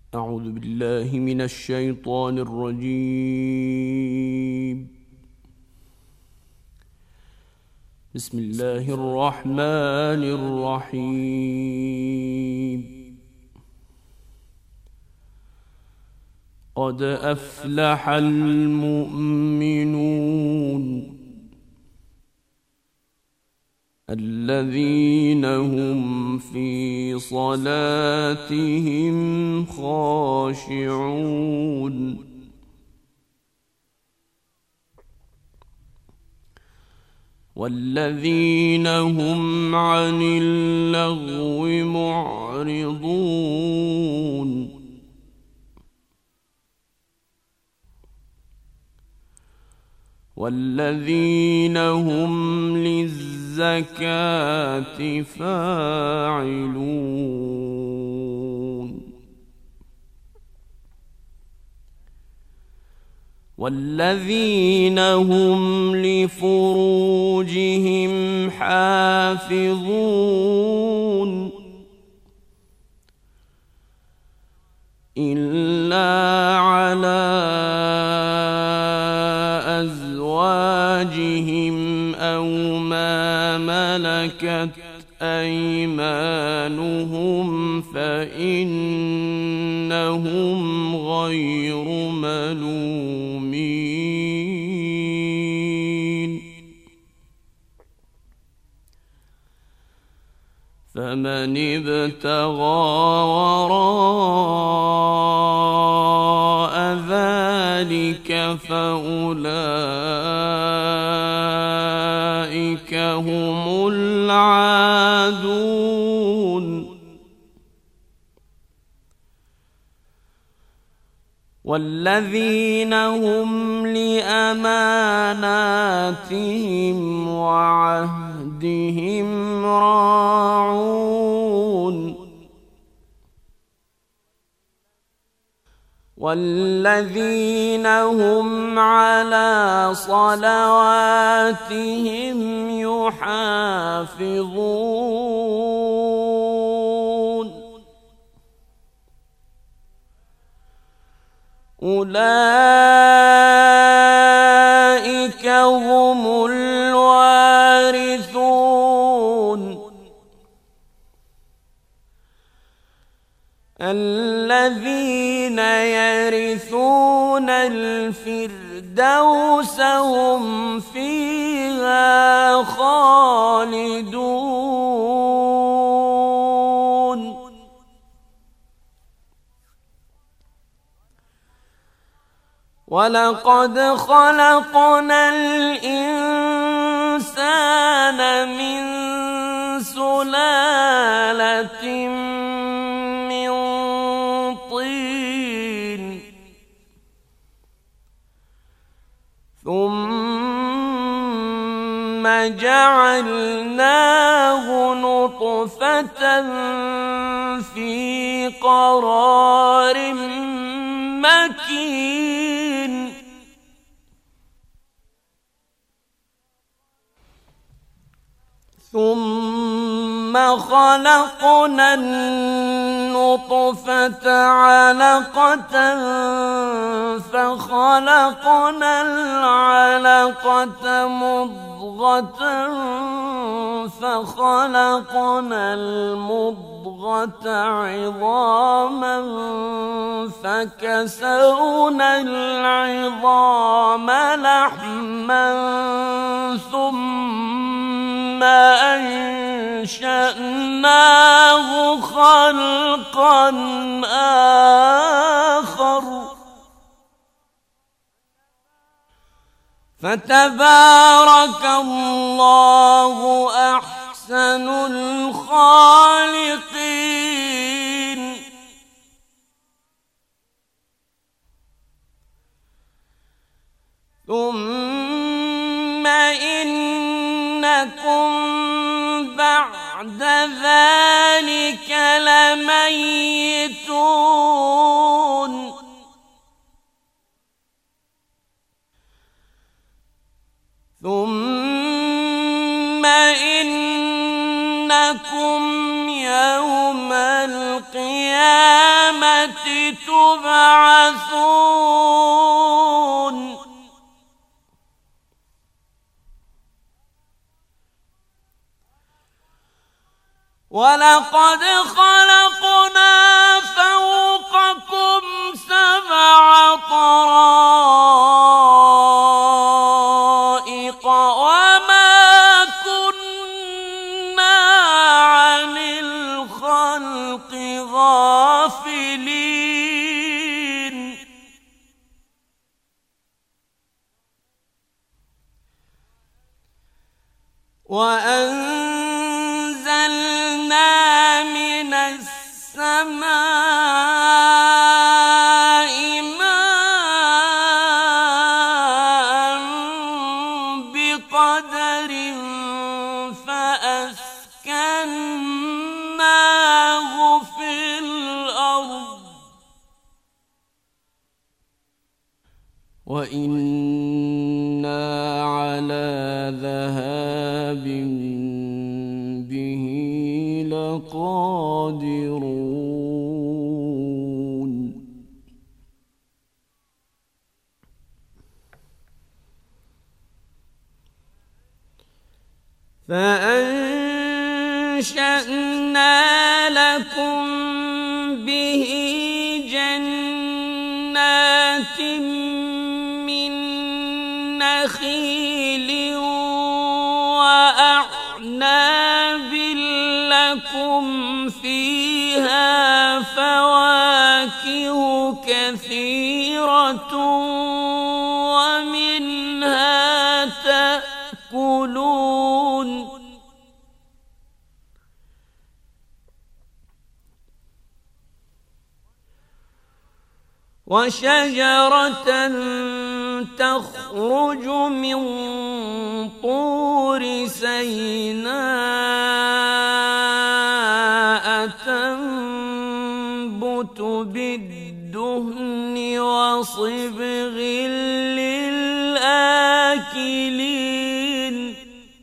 أعوذ بالله من الشيطان الرجيم. بسم الله الرحمن الرحيم. قد أفلح المؤمنون الذين هم في صلاتهم خاشعون والذين هم عن اللغو معرضون والذين هم للزكاة فاعلون والذين هم لفروجهم حافظون إلا على أزواجهم أو ما ملكت أيمانهم فإنهم غير ملومين. فمن ابتغى وراء ذلك فأولئك هم العادون والذين هم لأماناتهم وعهدهم راعون والذين هم على صلواتهم يحافظون أولئك هم الوارثون الذين يرثون الفردوس هم فيها خالدون. ولقد خلقنا الإنسان من سلالة من طين ثم جعلناه نطفة في قرار مكين ثم خلقنا النطفة علقة فخلقنا العلقة مضغة فخلقنا المضغة عظاما فكسونا العظام لحما ثم أنشأناه خلقا آخر فتبارك الله أحسن الخالقين. ثم إنكم بعد ذلك لميتون ثم إنكم يوم القيامة تبعثون ولقد خلقنا فوقكم 7 طرائق وما كنا عن الخلق غافلين وأنزلنا من السماء ماء بقدر فأسكناه في الأرض وإنا على ذهاب به لقادرون فأنشأنا لكم به جنات من نخيل وأعناب لكم فيها فواكه كثيرة ومنها تأكلون وشجرة تخرج من طور سيناء تنبت بالدهن وصبغ للآكلين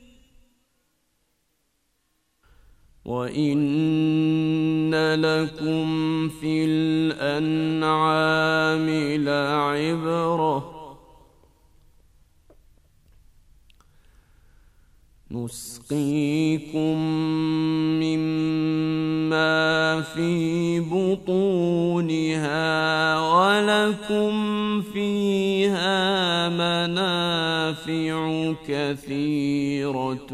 وإن لكم في الأنعام لعبرة نسقيكم مما في بطونها ولكم فيها منافع كثيرة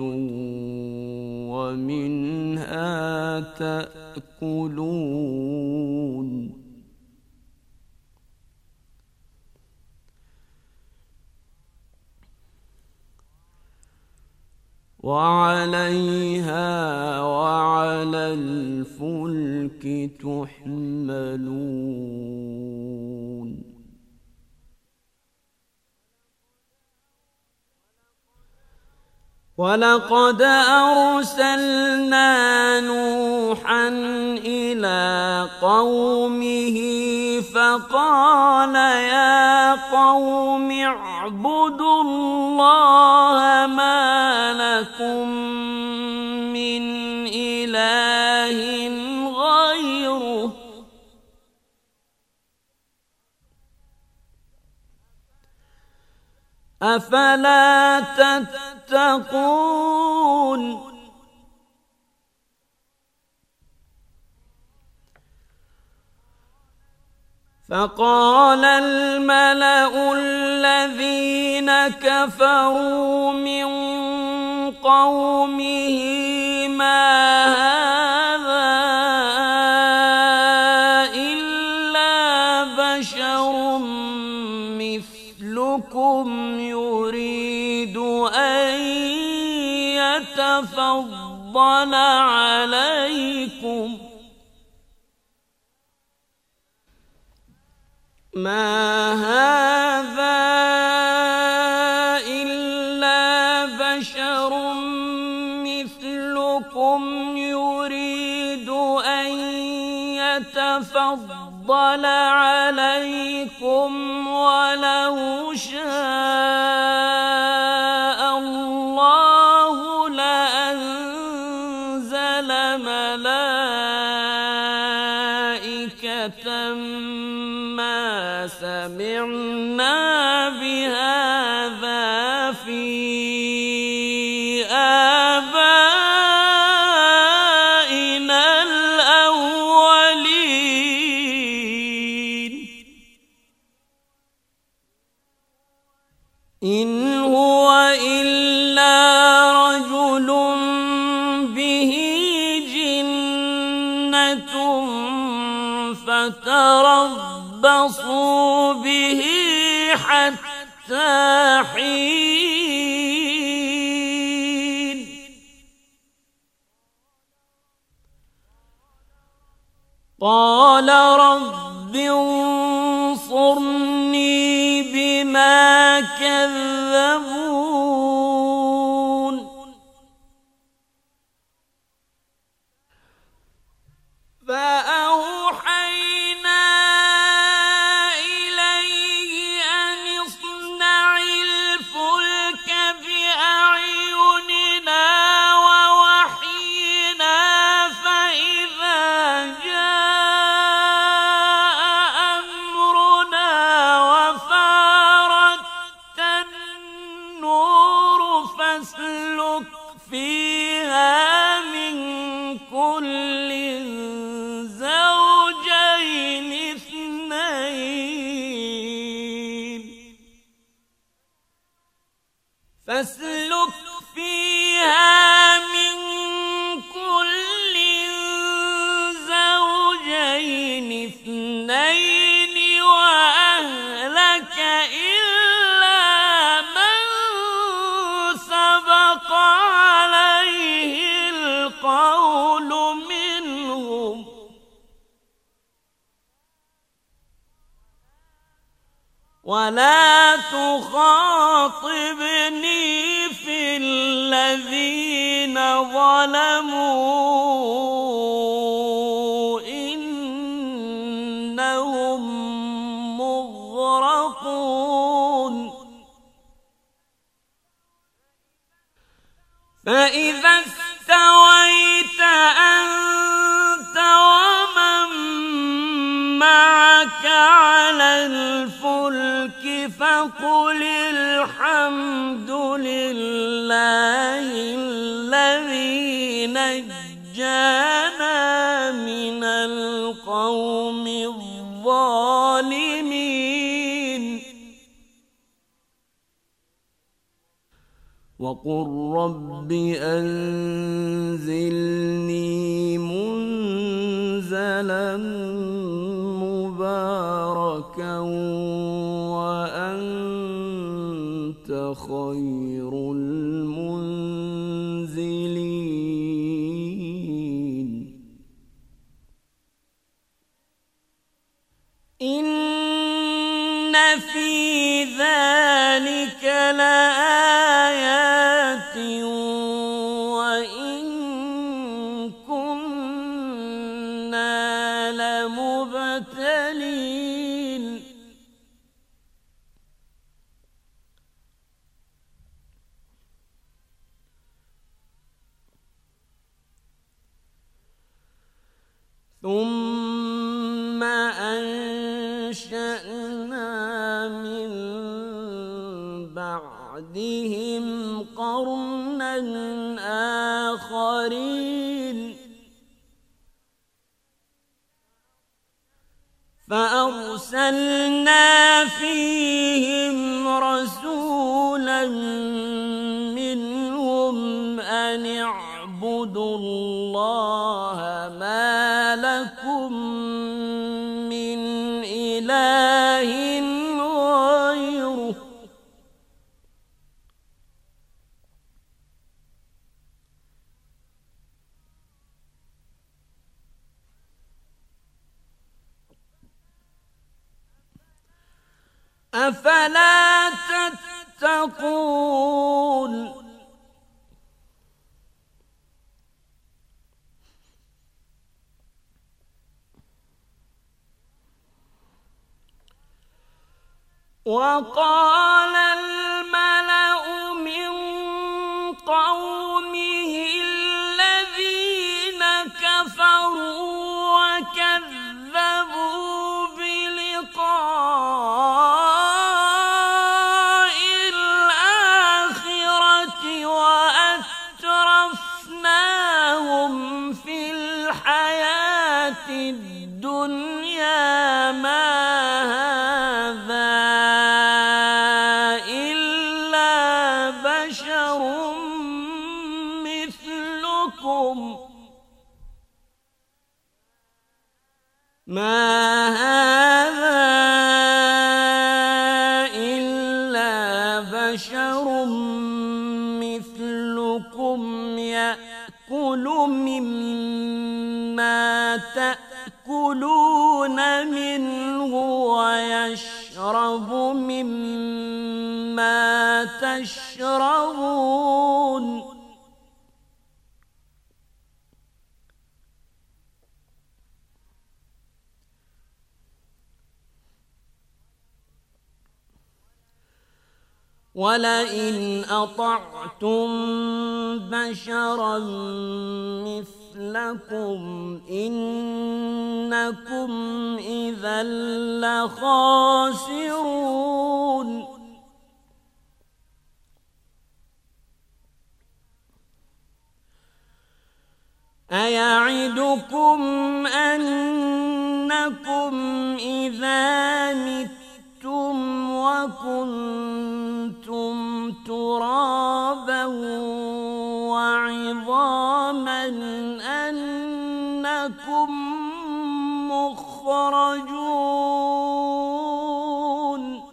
ومنها تأكلون وعليها وعلى الفلك تحملون ولقد أرسلنا نوحا إلى قومه فقال يا قوم اعبدوا الله ما لكم من إله غيره أفلا تتقون فقال الملأ الذين كفروا من قومه ما هذا إلا بشر مثلكم يريد أن يتفضل عليكم ما هذا إلا بشر مثلكم يريد أن يتفضل عليكم ولو شاء الله لأنزل ملائكة ما سمعنا بهذا في آبائنا الأولين إن هو إلا رجل به جنة فتربصوا به حتى حين قال رب انصرني بما كذبون فأوحينا إليه أن اصنع الفلك بأعيننا ووحينا فإذا جاء أمرنا وفارت النور فاسلك فيها من كل زوجين اثنين وأهلك إلا من سبق عليه القول منهم ولا تخاطبني في الذين ظلموا إنهم مغرقون فإذا استويت أنت ومن معك على الفلك فقل الحمد لله الذي نجانا من القوم الظالمين وقل رب أنزلني منزلا مباركا وأنت خير المنزلين إن في ذلك لآيات وإن كنا لمبتلين ثم أنشأنا من بعدهم قرنا آخرين فأرسلنا فيهم رسولا منهم أن اعبدوا الله ما لكم من إله غيره أفلا تتقون وقال الملأ من قومه الذين كفروا وكذبوا ما هذا إلا بشر مثلكم يأكل مما تأكلون منه ويشرب مما تشربون ولئن أطعتم بشرا مثلكم إنكم إذا لخاسرون أيعدكم أنكم إذا متم وكنتم ترابا وعظاما أنكم مخرجون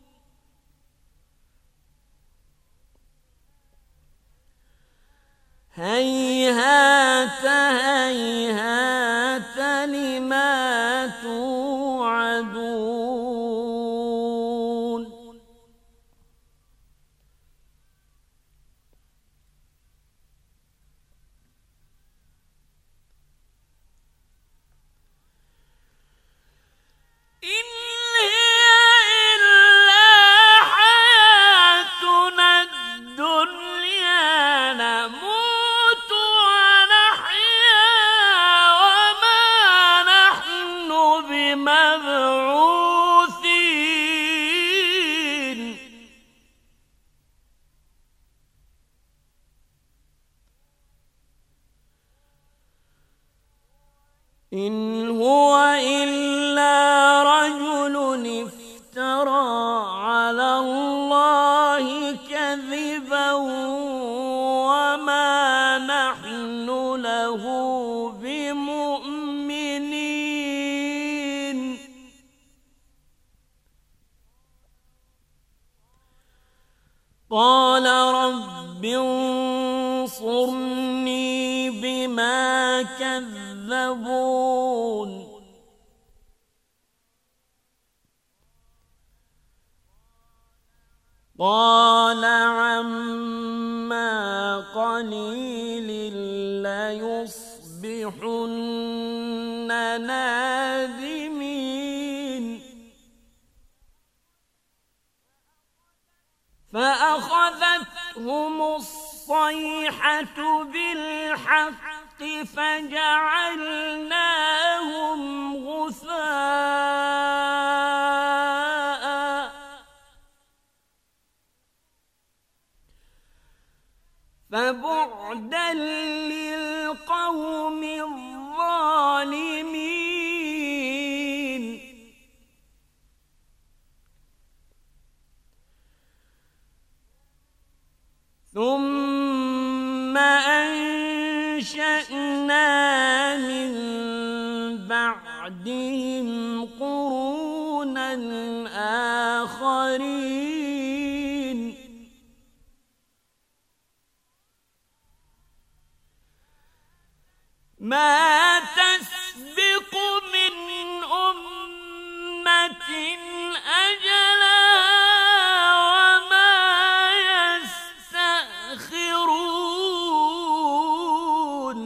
هيهات هيهات لما توعدون إن هي إلا حياتنا الدنيا نموت ونحيا وما نحن بمبعوثين إن هو إلا رجل افترى على الله كذبا وما نحن له بمؤمنين قال رب انصرني بما كذبون قال عما قليل ليصبحن نادمين فأخذتهم الصيحة بالحق فجعلناهم غثاء فبعدا للقوم الظالمين ثم أنشأنا من بعدهم قرونا آخرين ما تسبق من أمة أجلها وما يستأخرون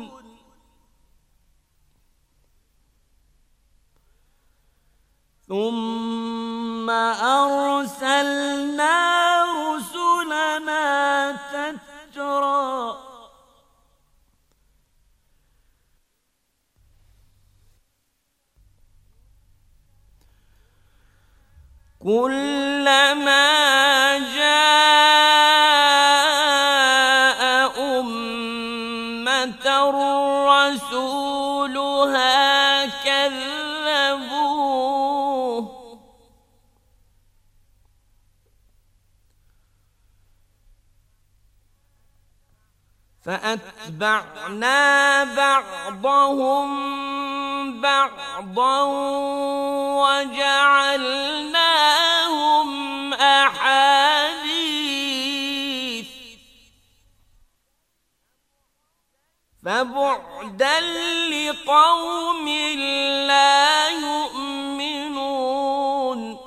ثم أرسلنا رسلنا تترى كلما جاء أمة رسولها كذبوا فأتبعنا بعضهم بعضا وجعلناهم أحاديث فبعدا لقوم لا يؤمنون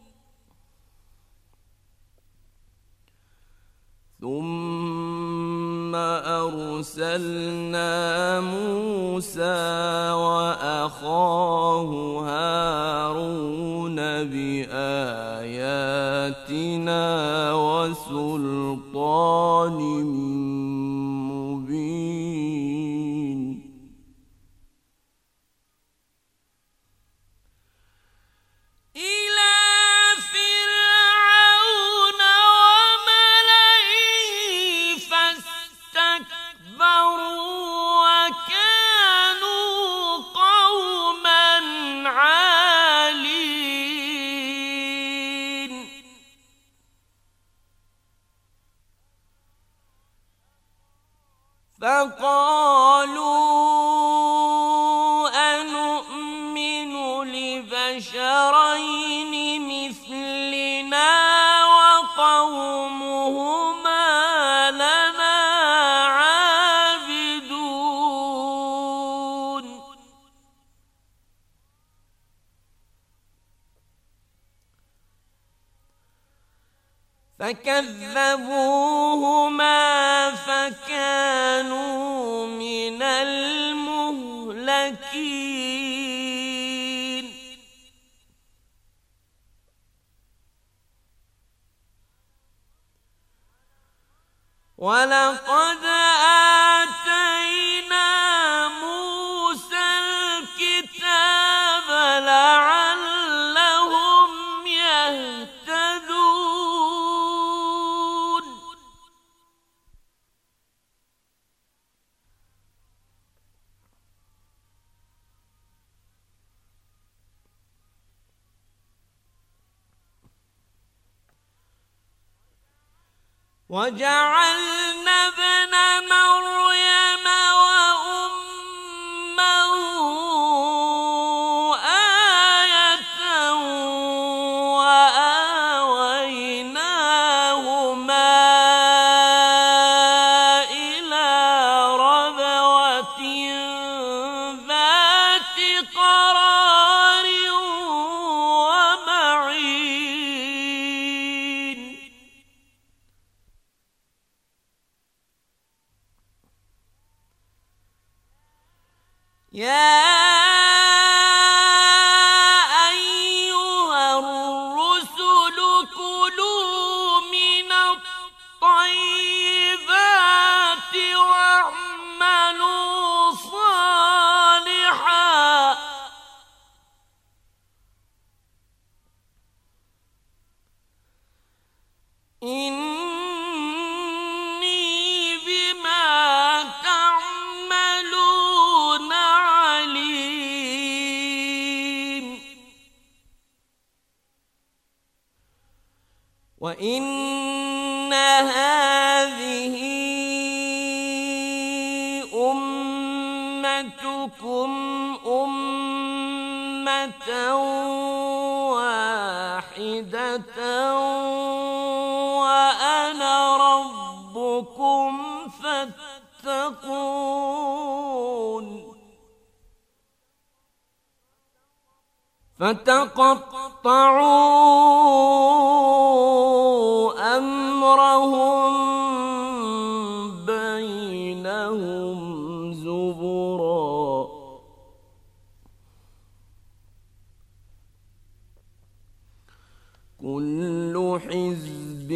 ثم أرسلنا موسى وأخاه هارون بآياتنا وسلطان مبين إلى فرعون وملئه فاستكبروا وكانوا قوما عالين فقالوا أنؤمن لبشرين مثلنا وقومهما لنا عابدون فكذبوهما فكانوا من المهلكين ولقد آتينا موسى الكتاب لعلهم يهتدون وجعلنا ابن مريم وأمه آية وآويناهما إلى ربوة ذات قرار ومعين يا أيها الرسل كلوا من الطيبات واعملوا صالحا إني بما تعملون عليم وإن هذه أمتكم أمة واحدة وأنا ربكم فاتقون فتقطعوا أمرهم بينهم زبرا كل حزب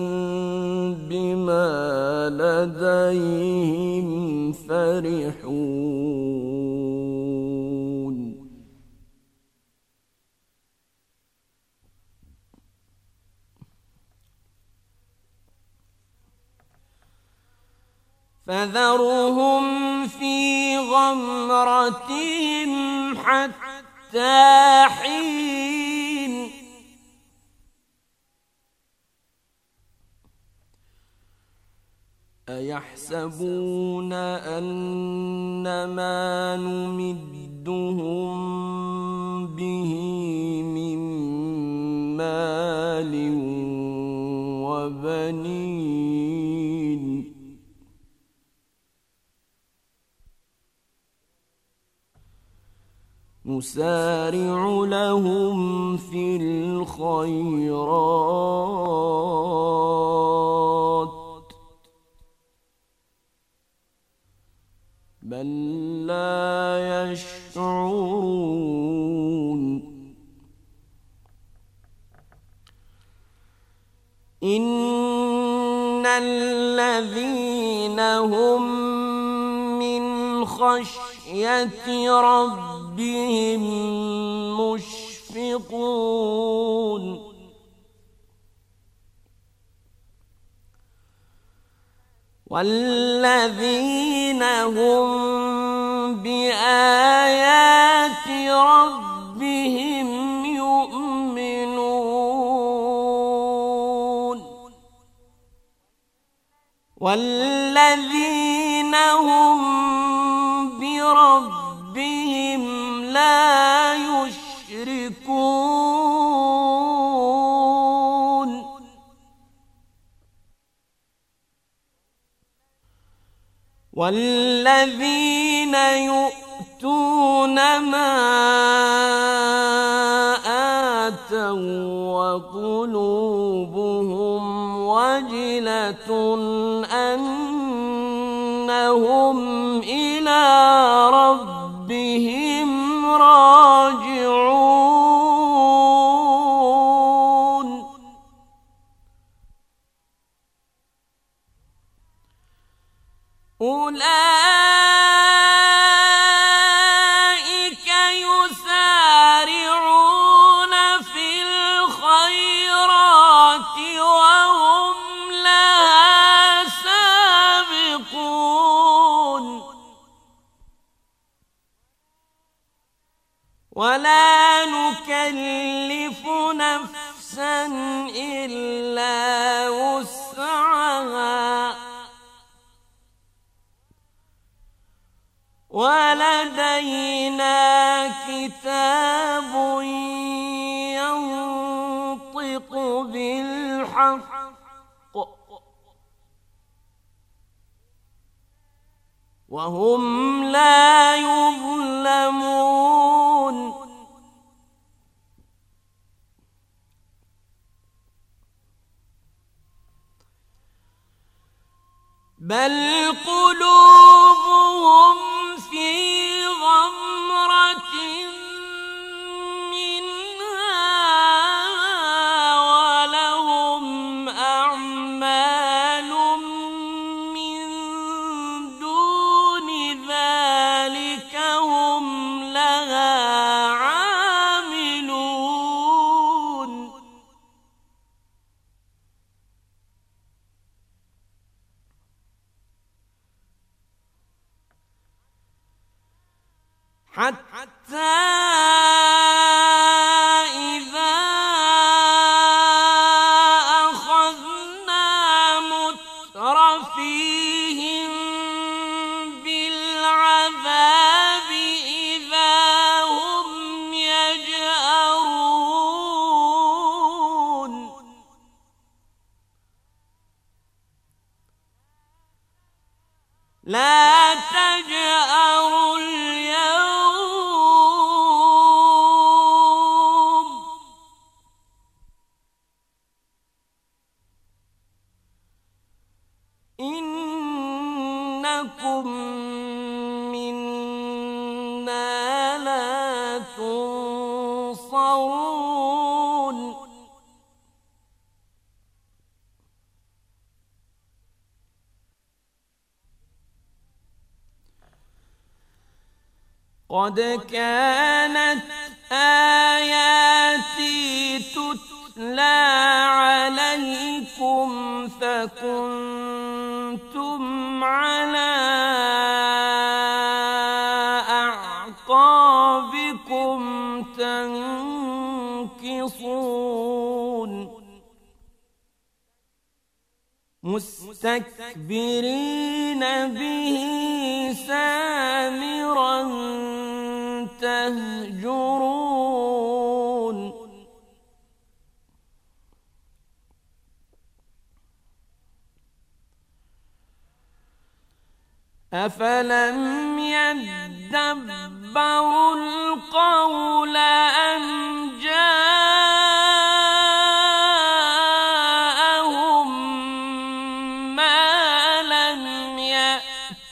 بما لديهم فرحون فذرهم في غمرتهم حتى حين ويحسبون أنما نمدهم به من مال وبنين نسارع لهم في الخيرات بل لا يشعرون إن الذين هم من خشية ربهم مشفقون والذين هم بآيات ربهم يؤمنون والذين هم بربهم لا يشركون والذين يؤتون ما آتوا وقلوبهم وجلة أنهم إلى ربهم راجعون أولئك يسارعون في الخيرات وهم لها سابقون ولا نكلف نفسا إلا وسعها ولدينا كتاب ينطق بالحق وهم لا يظلمون بل قلوبهم في غمرة منها ولهم أعمال من دون ذلك هم لها عاملون حتى إذا أخذنا مترفيهم بالعذاب إذا هم يجأرون لا تجأروا اليوم إنكم منا لا تنصرون قد كانت آياتي تتلى عليكم فكنتم على أعقابكم تنكصون مستكبرين به سامرا تهجرون أفلم يدبروا القول أم جاءهم ما لم يأت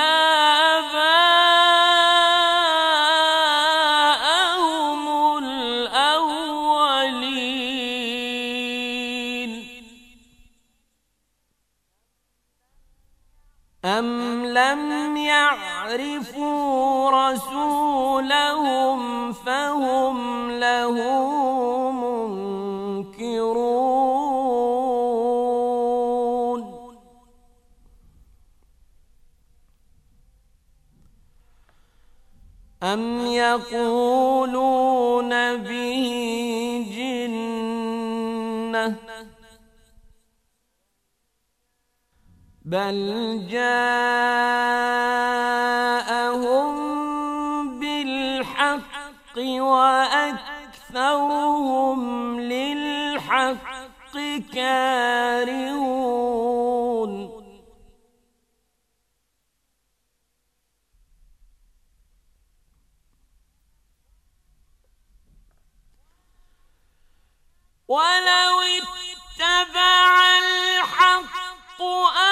آباءهم الأولين أم لم يعرفوا رسولهم فهم له منكرون أم يقولون به جنة بل جاءهم بالحق وأكثرهم للحق كارهون ولو اتبع الحق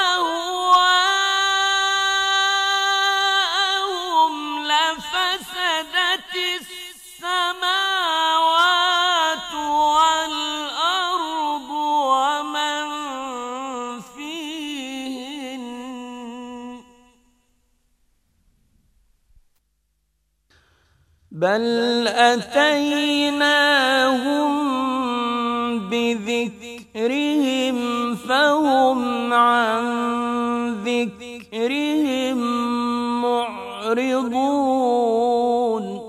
أهواءهم لفسدت السماوات والأرض ومن فيهن بل أتيناهم بذكرهم فهم عن ذكرهم معرضون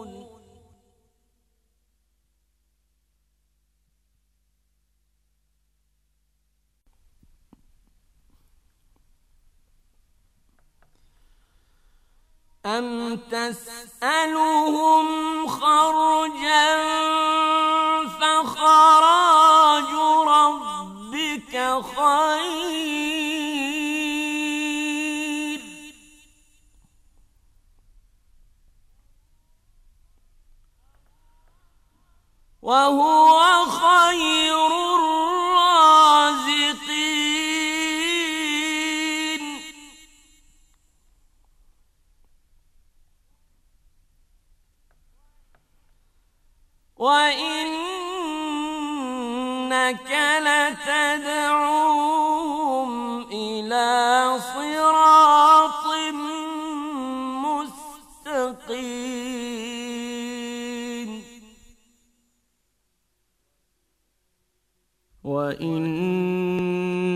أم تسألهم خرجا فخراج ربك خير وهو خير الرازقين وإنك لتدعوهم إلى صراط مستقيم وإن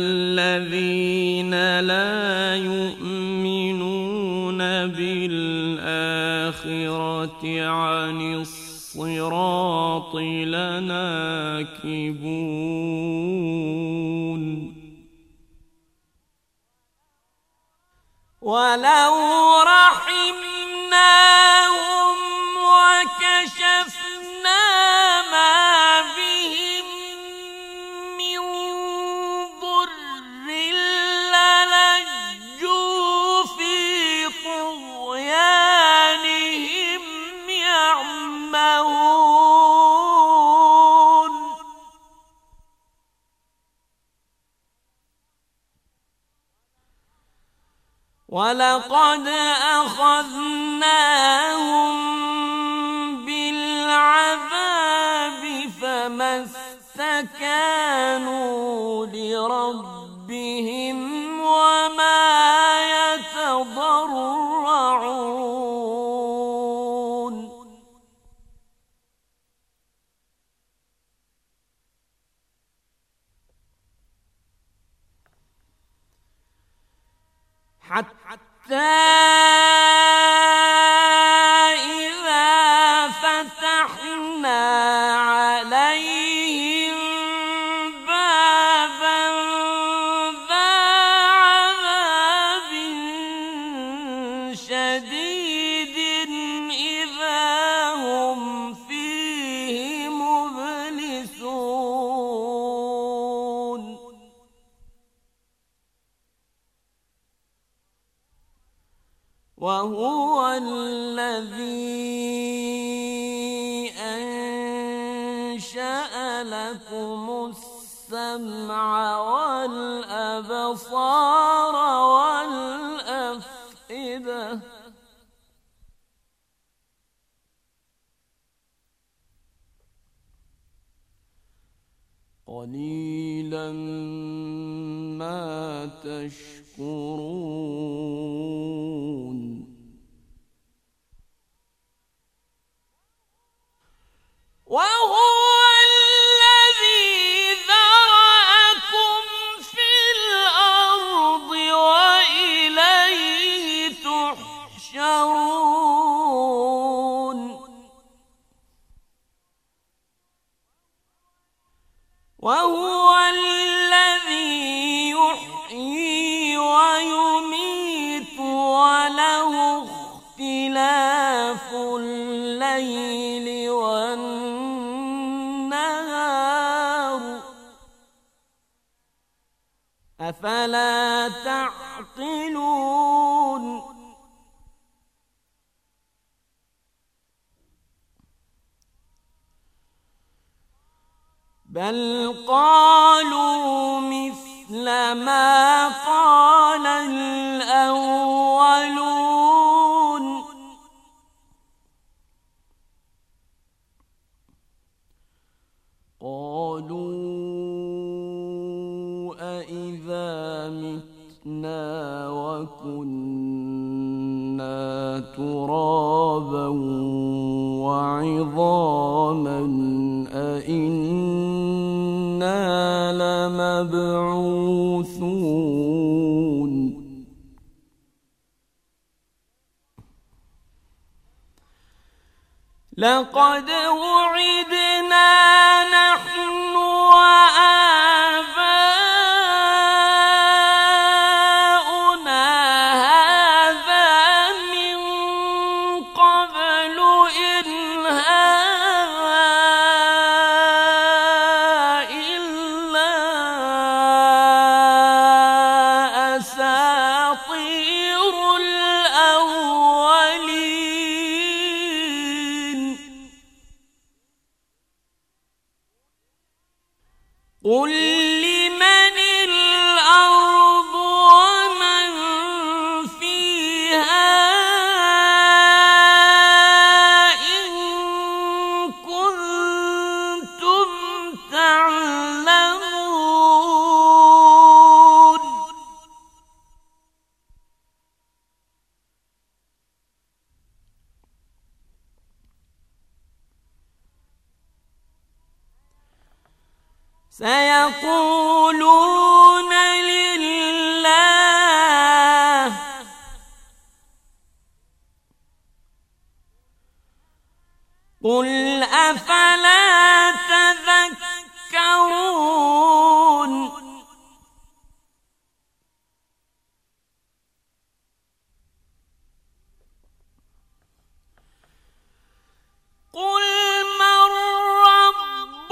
الذين لا يؤمنون بالآخرة عن الصراط لناكبون ولو رحمناهم وكشفنا ما بهم من ضر للجوا في طغيانهم يعمهون ولقد أخذناهم بالعذاب فما استكانوا لربهم وما يتضرعون حتى إذا فتحنا عليهم بابا وهو الذي أنشأ لكم السمع والأبصار والأفئدة قليلا ما تشكرون وهو الذي ذرأكم في الأرض وإليه تحشرون وهو الذي يحيي ويميت وله اختلاف الليل والنهار أفلا تعقلون بل قالوا مثل ما قال الأولون قالوا أإذا متنا وكنا ترابا وعظاما أإنا لمبعوثون لقد وعدنا نحن وآباؤنا هذا من قبل إن هذا إلا أساطير الأولين قل لمن الأرض ومن فيها إن كنتم تعلمون سيقولون لله قل أفلا تذكرون قل من رب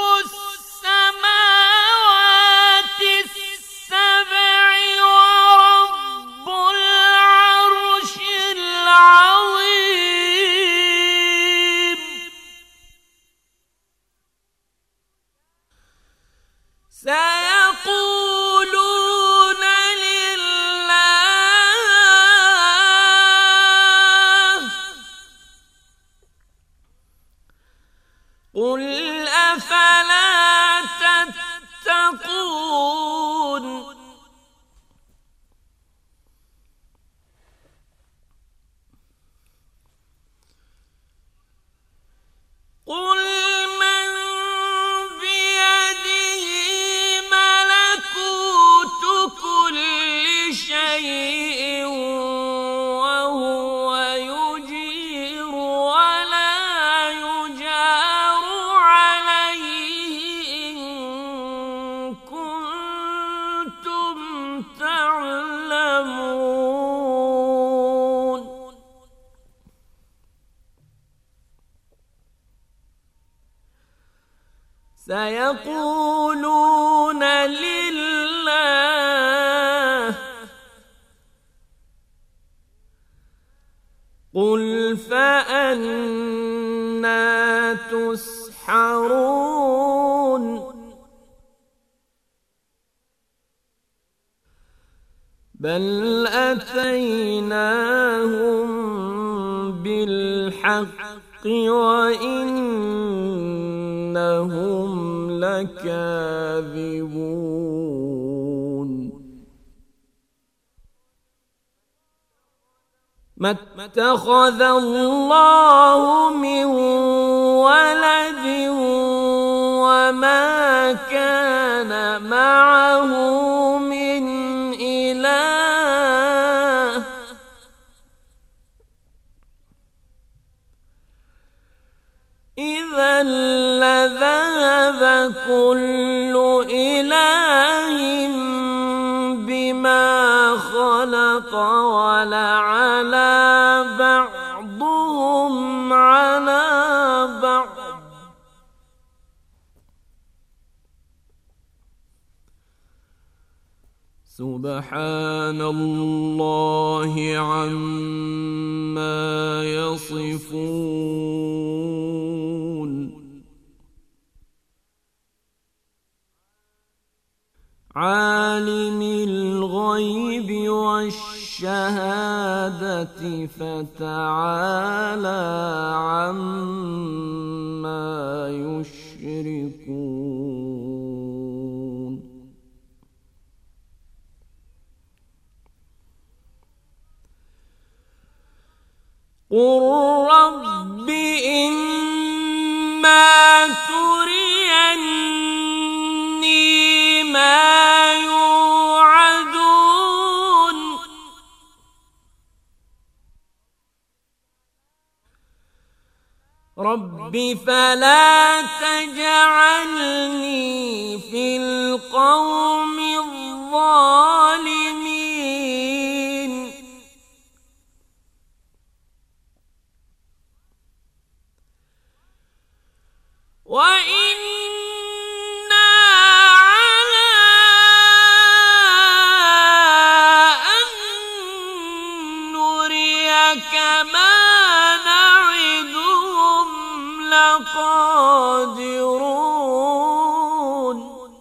السماوات السبع ورب العرش العظيم سيقولون لله قل أفلا تتقون قل من بيده ملكوت كل شيء وهو يجير ولا يجار عليه إن كنتم تعلمون سيقولون لله فأنى تسحرون بل أتيناهم بالحق وإنهم لكاذبون ما اتخذ الله من ولد وما كان معه من إله إذا لذهب كل إله بما خلق ولعلى بعضهم على بعض سبحان الله عما يصفون عالم الغيب والشهادة فتعالى عما يشركون قل رب إما تريني ما يوعدون رب فلا تجعلني في القوم الظالمين وإنا على أن نريك ما نعدهم لقادرون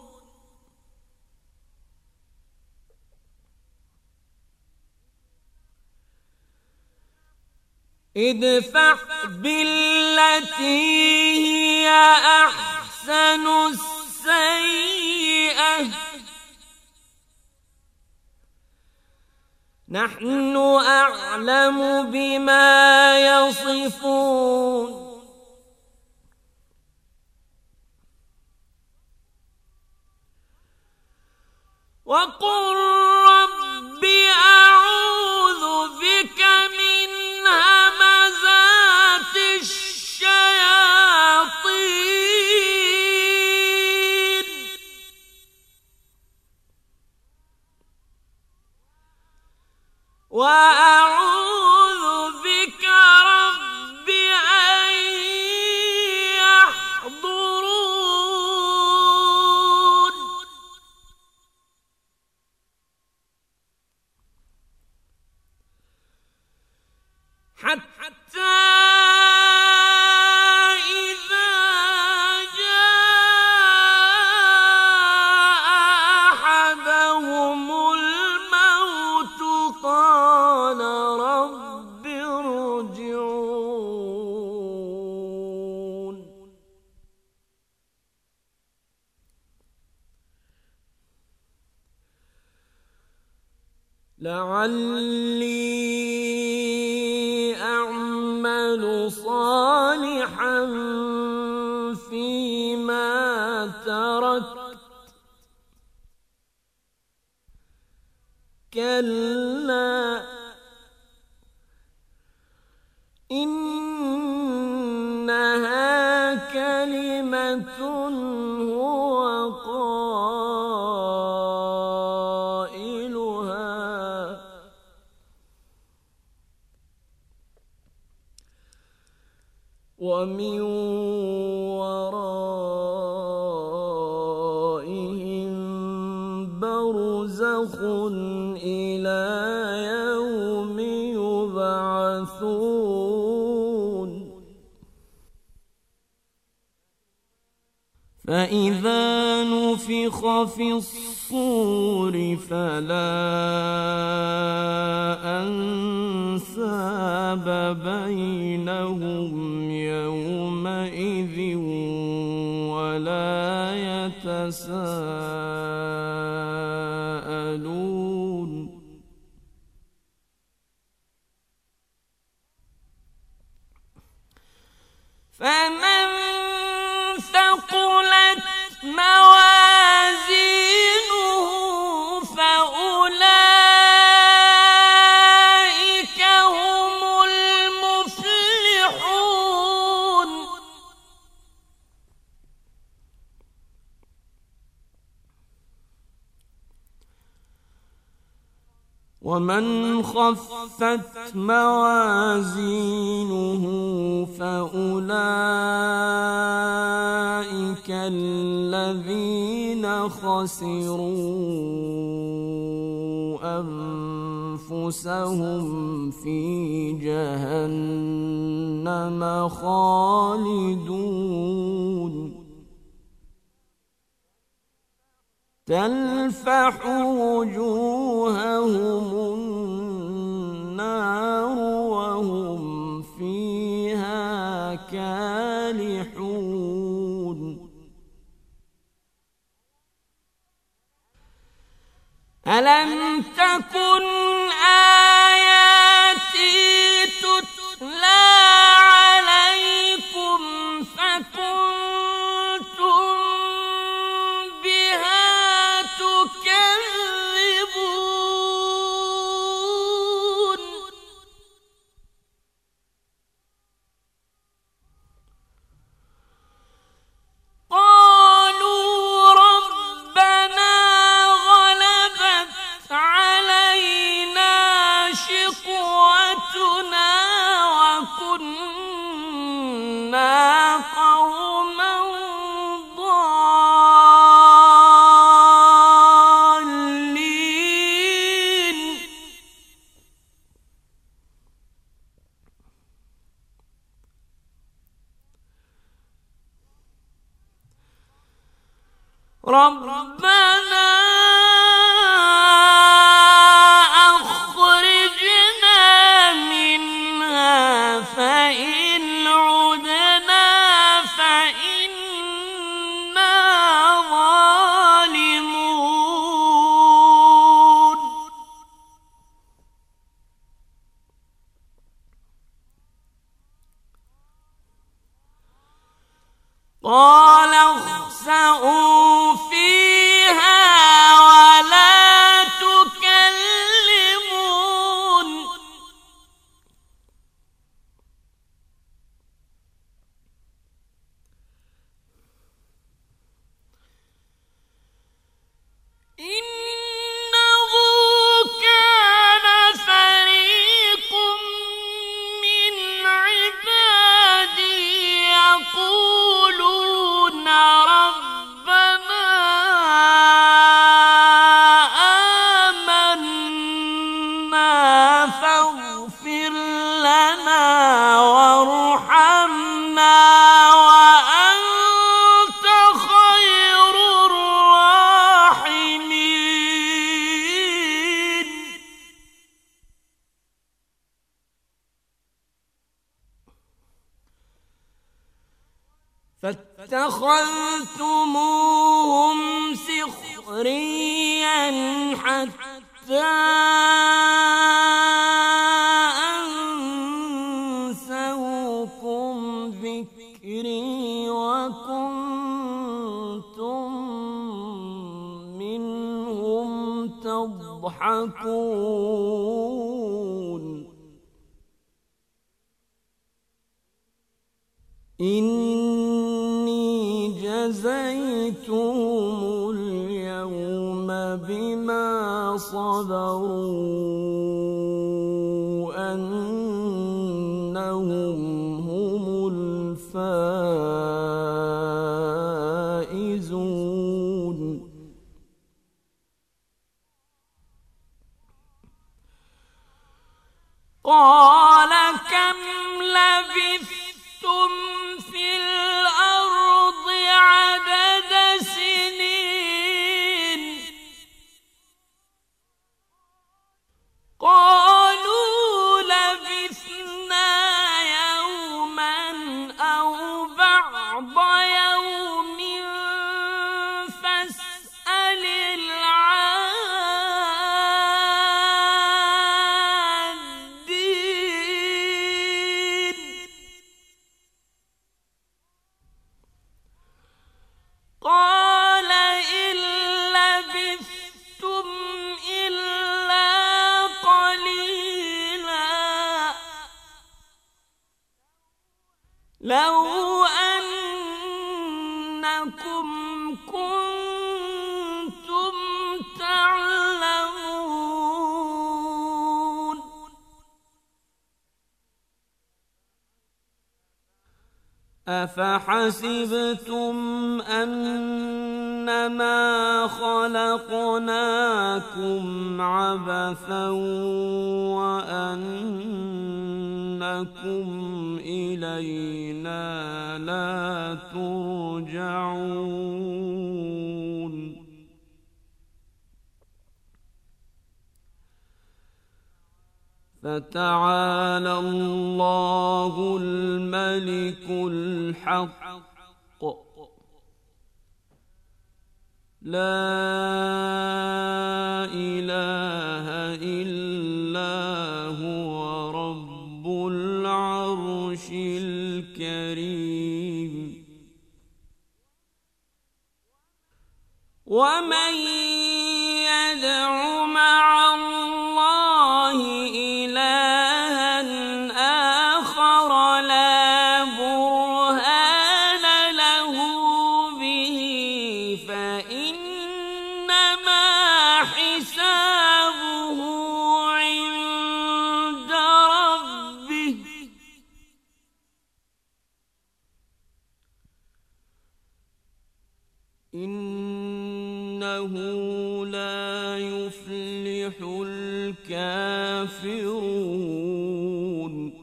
ادفع بالتي هي أحسن السيئة نحن أعلم بما يصفون وقل رب أعوذ بك من همزات الشياطين وأعوذ بك رب أن يحضرون حتى إذا جاء أحدهم الموت قال رب ارجعون لعلي أعمل صالحا فيما تركت كلا إنها كلمة هو قائلها ومن ورائهم برزخ إلى يوم يبعثون فإذا نفخ في الصور فلا أنساب بينهم يومئذ ولا يتساءلون فمن ثقلت موازينه فأولئك هم المفلحون ومن خفت موازينه فأولئك الذين خسروا أنفسهم في جهنم خالدون تلفح وجوههم النار وهم فيها كالحون ألم تكن آياتي تتلى عليكم فكنتم بها تكذبون قالوا ربنا غلبت علينا شقوتنا وكنا قوما ضالين ربنا أخرجنا منها فإن عدنا فإنا ظالمون قال اخسئوا فيها ولا تكلمون إنه كان فريق من عبادي يقولون ربنا آمنا فاغفر لنا وارحمنا وأنت خير الراحمين فاتخذتموهم سخريا حتى أنسوكم ذكري وكنتم منهم تضحكون إني جزيتهم اليوم بما صبروا أنهم هم الفائزون قال كم لبثتم في الأرض عدد كنتم تعلمون أفحسبتم أنما خلقناكم عبثا وأنكم إلينا لا ترجعون فتعالى الله الملك الحق لا إله إلا هو رب العرش الكريم ومن يدع مع الله إلها آخر لا برهان له به فإنما حسابه عند ربه إنه لا يفلح الكافرون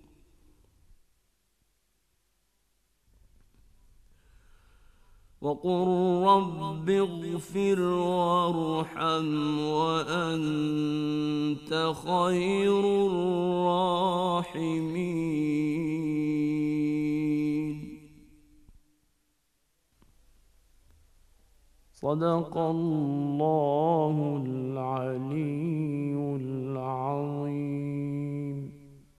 وقل رب اغفر وارحم وأنت خير الراحمين صدق الله العلي العظيم.